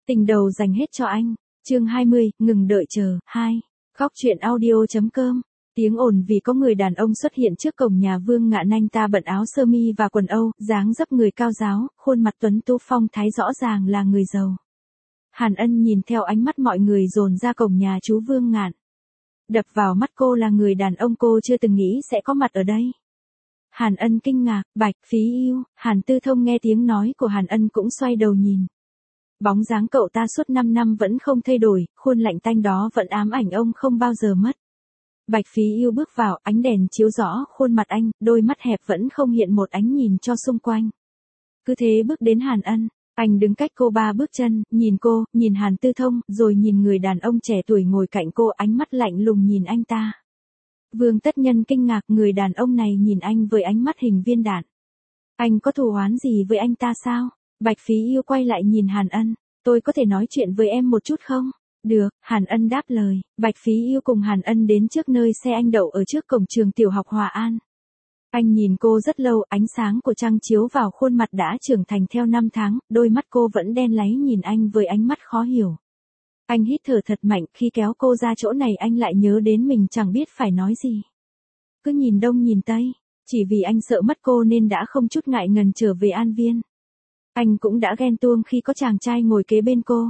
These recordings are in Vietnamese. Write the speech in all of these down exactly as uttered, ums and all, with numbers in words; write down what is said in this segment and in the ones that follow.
Tình đầu dành hết cho anh. Chương hai mươi, ngừng đợi chờ. hai. Góc truyện audio.com. Tiếng ồn vì có người đàn ông xuất hiện trước cổng nhà Vương Ngạn. Anh ta bận áo sơ mi và quần âu, dáng dấp người cao ráo, khuôn mặt tuấn tú phong thái rõ ràng là người giàu. Hàn Ân nhìn theo ánh mắt mọi người dồn ra cổng nhà chú Vương Ngạn. Đập vào mắt cô là người đàn ông cô chưa từng nghĩ sẽ có mặt ở đây. Hàn Ân kinh ngạc, Bạch Phí Yêu. Hàn Tư Thông nghe tiếng nói của Hàn Ân cũng xoay đầu nhìn. Bóng dáng cậu ta suốt năm năm vẫn không thay đổi, khuôn lạnh tanh đó vẫn ám ảnh ông không bao giờ mất. Bạch Phí Yêu bước vào, ánh đèn chiếu rõ khuôn mặt anh, đôi mắt hẹp vẫn không hiện một ánh nhìn cho xung quanh. Cứ thế bước đến Hàn Ân, anh đứng cách cô ba bước chân, nhìn cô, nhìn Hàn Tư Thông, rồi nhìn người đàn ông trẻ tuổi ngồi cạnh cô, ánh mắt lạnh lùng nhìn anh ta. Vương Tất Nhân kinh ngạc, người đàn ông này nhìn anh với ánh mắt hình viên đạn. Anh có thù oán gì với anh ta sao? Bạch Phí Yêu quay lại nhìn Hàn Ân, tôi có thể nói chuyện với em một chút không? Được, Hàn Ân đáp lời. Bạch Phí Yêu cùng Hàn Ân đến trước nơi xe anh đậu ở trước cổng trường tiểu học Hòa An. Anh nhìn cô rất lâu, ánh sáng của trăng chiếu vào khuôn mặt đã trưởng thành theo năm tháng, đôi mắt cô vẫn đen láy nhìn anh với ánh mắt khó hiểu. Anh hít thở thật mạnh, khi kéo cô ra chỗ này anh lại nhớ đến mình chẳng biết phải nói gì. Cứ nhìn đông nhìn tây, chỉ vì anh sợ mất cô nên đã không chút ngại ngần trở về An Viên. Anh cũng đã ghen tuông khi có chàng trai ngồi kế bên cô.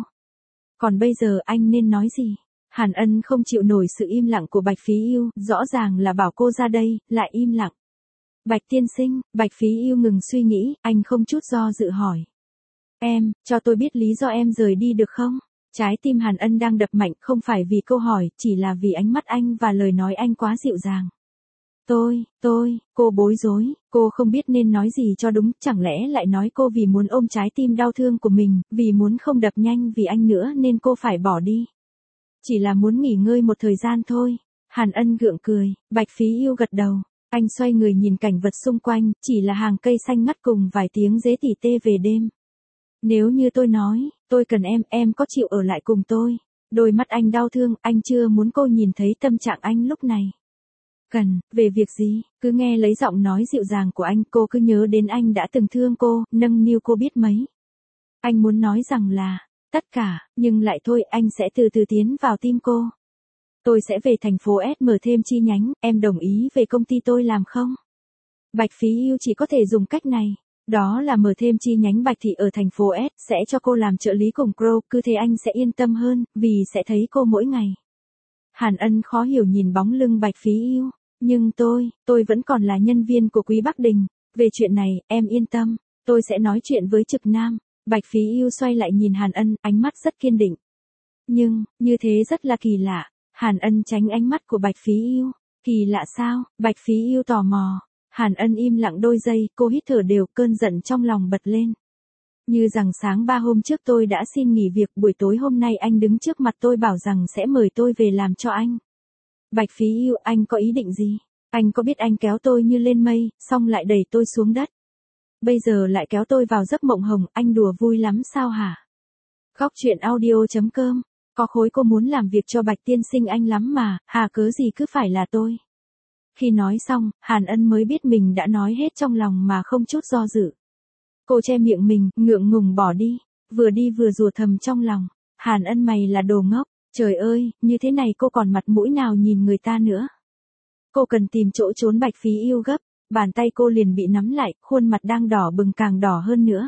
Còn bây giờ anh nên nói gì? Hàn Ân không chịu nổi sự im lặng của Bạch Phí Yêu, rõ ràng là bảo cô ra đây, lại im lặng. Bạch tiên sinh, Bạch Phí Yêu ngừng suy nghĩ, anh không chút do dự hỏi. Em, cho tôi biết lý do em rời đi được không? Trái tim Hàn Ân đang đập mạnh, không phải vì câu hỏi, chỉ là vì ánh mắt anh và lời nói anh quá dịu dàng. Tôi, tôi, cô bối rối, cô không biết nên nói gì cho đúng, chẳng lẽ lại nói cô vì muốn ôm trái tim đau thương của mình, vì muốn không đập nhanh vì anh nữa nên cô phải bỏ đi. Chỉ là muốn nghỉ ngơi một thời gian thôi. Hàn Ân gượng cười, Bạch Phí Yêu gật đầu. Anh xoay người nhìn cảnh vật xung quanh, chỉ là hàng cây xanh ngắt cùng vài tiếng dế tỉ tê về đêm. Nếu như tôi nói, tôi cần em, em có chịu ở lại cùng tôi? Đôi mắt anh đau thương, anh chưa muốn cô nhìn thấy tâm trạng anh lúc này. Cần, về việc gì? Cứ nghe lấy giọng nói dịu dàng của anh, cô cứ nhớ đến anh đã từng thương cô, nâng niu cô biết mấy. Anh muốn nói rằng là, tất cả, nhưng lại thôi, anh sẽ từ từ tiến vào tim cô. Tôi sẽ về thành phố S mở thêm chi nhánh, em đồng ý về công ty tôi làm không? Bạch Phí Yêu chỉ có thể dùng cách này. Đó là mở thêm chi nhánh Bạch Thị ở thành phố S, sẽ cho cô làm trợ lý cùng Crow, cứ thế anh sẽ yên tâm hơn, vì sẽ thấy cô mỗi ngày. Hàn Ân khó hiểu nhìn bóng lưng Bạch Phí Yêu. Nhưng tôi, tôi vẫn còn là nhân viên của Quý Bắc Đình. Về chuyện này, em yên tâm, tôi sẽ nói chuyện với Trực Nam. Bạch Phí Yêu xoay lại nhìn Hàn Ân, ánh mắt rất kiên định. Nhưng, như thế rất là kỳ lạ. Hàn Ân tránh ánh mắt của Bạch Phí Yêu. Kỳ lạ sao? Bạch Phí Yêu tò mò. Hàn Ân im lặng đôi giây, cô hít thở đều, cơn giận trong lòng bật lên. Như rằng sáng ba hôm trước tôi đã xin nghỉ việc, buổi tối hôm nay anh đứng trước mặt tôi bảo rằng sẽ mời tôi về làm cho anh. Bạch Phí Yêu, anh có ý định gì? Anh có biết anh kéo tôi như lên mây, xong lại đẩy tôi xuống đất. Bây giờ lại kéo tôi vào giấc mộng hồng, anh đùa vui lắm sao hả? Góc truyện audio.com. Có khối cô muốn làm việc cho Bạch tiên sinh anh lắm mà, hà cớ gì cứ phải là tôi. Khi nói xong, Hàn Ân mới biết mình đã nói hết trong lòng mà không chút do dự. Cô che miệng mình, ngượng ngùng bỏ đi, vừa đi vừa rủa thầm trong lòng. Hàn Ân mày là đồ ngốc, trời ơi, như thế này cô còn mặt mũi nào nhìn người ta nữa. Cô cần tìm chỗ trốn. Bạch Phí Yêu gấp, bàn tay cô liền bị nắm lại, khuôn mặt đang đỏ bừng càng đỏ hơn nữa.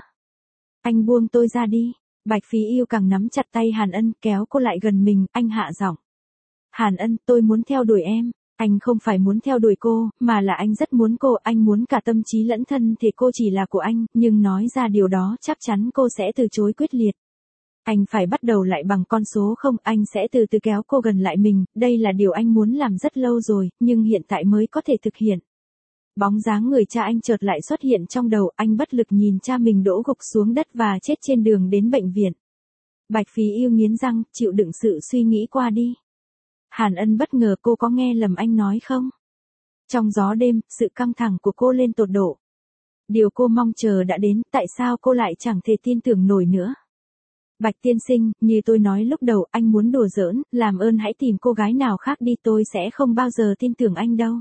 Anh buông tôi ra đi. Bạch Phí Yêu càng nắm chặt tay Hàn Ân, kéo cô lại gần mình, anh hạ giọng. Hàn Ân, tôi muốn theo đuổi em. Anh không phải muốn theo đuổi cô, mà là anh rất muốn cô, anh muốn cả tâm trí lẫn thân thì cô chỉ là của anh, nhưng nói ra điều đó chắc chắn cô sẽ từ chối quyết liệt. Anh phải bắt đầu lại bằng con số không, anh sẽ từ từ kéo cô gần lại mình, đây là điều anh muốn làm rất lâu rồi, nhưng hiện tại mới có thể thực hiện. Bóng dáng người cha anh chợt lại xuất hiện trong đầu, anh bất lực nhìn cha mình đổ gục xuống đất và chết trên đường đến bệnh viện. Bạch Phí Yêu nghiến răng, chịu đựng sự suy nghĩ qua đi. Hàn Ân bất ngờ, cô có nghe lầm anh nói không? Trong gió đêm, sự căng thẳng của cô lên tột độ. Điều cô mong chờ đã đến, tại sao cô lại chẳng thể tin tưởng nổi nữa? Bạch tiên sinh, như tôi nói lúc đầu, anh muốn đùa giỡn, làm ơn hãy tìm cô gái nào khác đi, tôi sẽ không bao giờ tin tưởng anh đâu.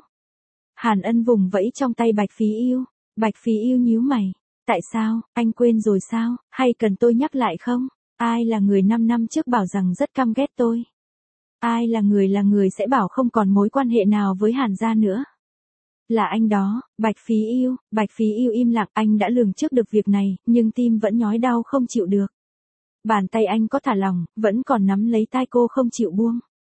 Hàn Ân vùng vẫy trong tay Bạch Phí Yêu. Bạch Phí Yêu nhíu mày. Tại sao, anh quên rồi sao, hay cần tôi nhắc lại không? Ai là người năm năm trước bảo rằng rất căm ghét tôi? Ai là người là người sẽ bảo không còn mối quan hệ nào với Hàn gia nữa? Là anh đó, Bạch Phí Yêu. Bạch Phí Yêu im lặng, anh đã lường trước được việc này, nhưng tim vẫn nhói đau không chịu được. Bàn tay anh có thả lỏng, vẫn còn nắm lấy tai cô không chịu buông.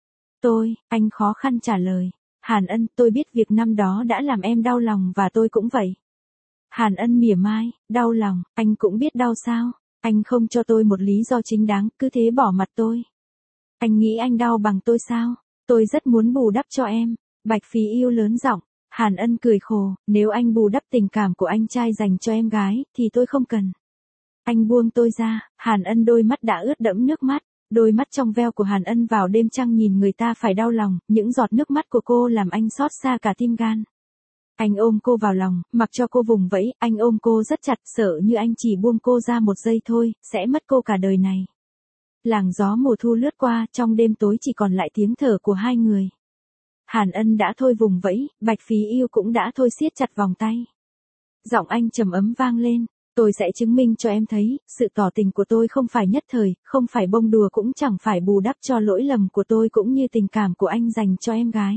Tôi, anh khó khăn trả lời. Hàn Ân, tôi biết việc năm đó đã làm em đau lòng và tôi cũng vậy. Hàn Ân mỉa mai, đau lòng, anh cũng biết đau sao? Anh không cho tôi một lý do chính đáng, cứ thế bỏ mặt tôi. Anh nghĩ anh đau bằng tôi sao? Tôi rất muốn bù đắp cho em. Bạch Phí Yêu lớn giọng. Hàn Ân cười khổ, nếu anh bù đắp tình cảm của anh trai dành cho em gái, thì tôi không cần. Anh buông tôi ra. Hàn Ân đôi mắt đã ướt đẫm nước mắt. Đôi mắt trong veo của Hàn Ân vào đêm trăng nhìn người ta phải đau lòng, những giọt nước mắt của cô làm anh xót xa cả tim gan. Anh ôm cô vào lòng, mặc cho cô vùng vẫy, anh ôm cô rất chặt, sợ như anh chỉ buông cô ra một giây thôi, sẽ mất cô cả đời này. Làng gió mùa thu lướt qua, trong đêm tối chỉ còn lại tiếng thở của hai người. Hàn Ân đã thôi vùng vẫy, Bạch Phí Yêu cũng đã thôi siết chặt vòng tay. Giọng anh trầm ấm vang lên, tôi sẽ chứng minh cho em thấy, sự tỏ tình của tôi không phải nhất thời, không phải bông đùa cũng chẳng phải bù đắp cho lỗi lầm của tôi cũng như tình cảm của anh dành cho em gái.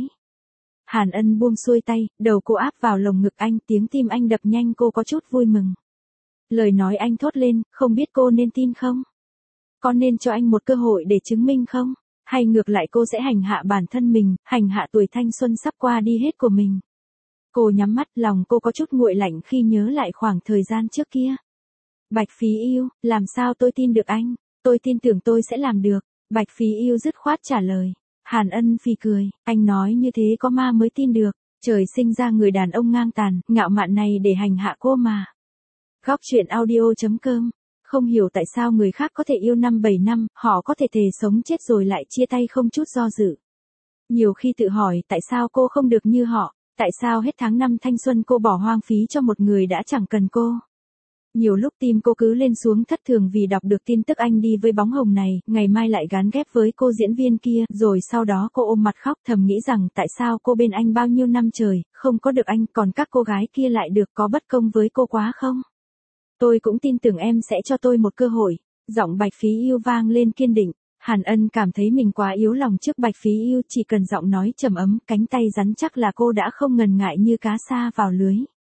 Hàn Ân buông xuôi tay, đầu cô áp vào lồng ngực anh, tiếng tim anh đập nhanh, cô có chút vui mừng. Lời nói anh thốt lên, không biết cô nên tin không? Có nên cho anh một cơ hội để chứng minh không? Hay ngược lại cô sẽ hành hạ bản thân mình, hành hạ tuổi thanh xuân sắp qua đi hết của mình? Cô nhắm mắt, lòng cô có chút nguội lạnh khi nhớ lại khoảng thời gian trước kia. Bạch Phí Yêu, làm sao tôi tin được anh? Tôi tin tưởng tôi sẽ làm được. Bạch Phí Yêu dứt khoát trả lời. Hàn Ân phì cười, anh nói như thế có ma mới tin được. Trời sinh ra người đàn ông ngang tàn, ngạo mạn này để hành hạ cô mà. Góc truyện audio chấm com. Không hiểu tại sao người khác có thể yêu năm bảy năm, họ có thể thề sống chết rồi lại chia tay không chút do dự. Nhiều khi tự hỏi tại sao cô không được như họ, tại sao hết tháng năm thanh xuân cô bỏ hoang phí cho một người đã chẳng cần cô. Nhiều lúc tim cô cứ lên xuống thất thường vì đọc được tin tức anh đi với bóng hồng này, ngày mai lại gán ghép với cô diễn viên kia, rồi sau đó cô ôm mặt khóc thầm nghĩ rằng tại sao cô bên anh bao nhiêu năm trời, không có được anh, còn các cô gái kia lại được, có bất công với cô quá không? Tôi cũng tin tưởng em sẽ cho tôi một cơ hội. Giọng Bạch Phí Yêu vang lên kiên định. Hàn Ân cảm thấy mình quá yếu lòng trước Bạch Phí Yêu, chỉ cần giọng nói trầm ấm, cánh tay rắn chắc là cô đã không ngần ngại như cá sa vào lưới.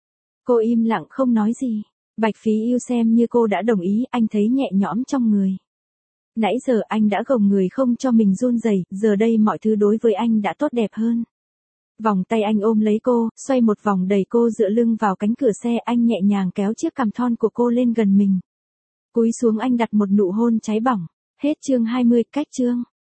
Cô im lặng không nói gì. Bạch Phí Yêu xem như cô đã đồng ý, anh thấy nhẹ nhõm trong người. Nãy giờ anh đã gồng người không cho mình run rẩy, giờ đây mọi thứ đối với anh đã tốt đẹp hơn. Vòng tay anh ôm lấy cô, xoay một vòng đẩy cô dựa lưng vào cánh cửa xe, anh nhẹ nhàng kéo chiếc cằm thon của cô lên gần mình. Cúi xuống anh đặt một nụ hôn cháy bỏng. Hết chương hai mươi, cách chương.